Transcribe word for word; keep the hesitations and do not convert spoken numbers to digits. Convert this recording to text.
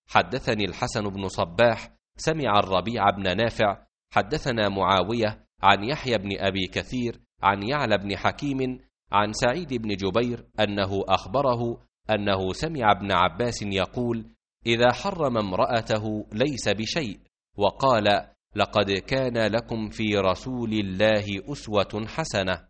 حدثني الحسن بن صباح سمع الربيع بن نافع حدثنا معاوية عن يحيى بن أبي كثير عن يعلى بن حكيم عن سعيد بن جبير أنه أخبره أنه سمع ابن عباس يقول: إذا حرم امرأته ليس بشيء، وقال: لقد كان لكم في رسول الله أسوة حسنة.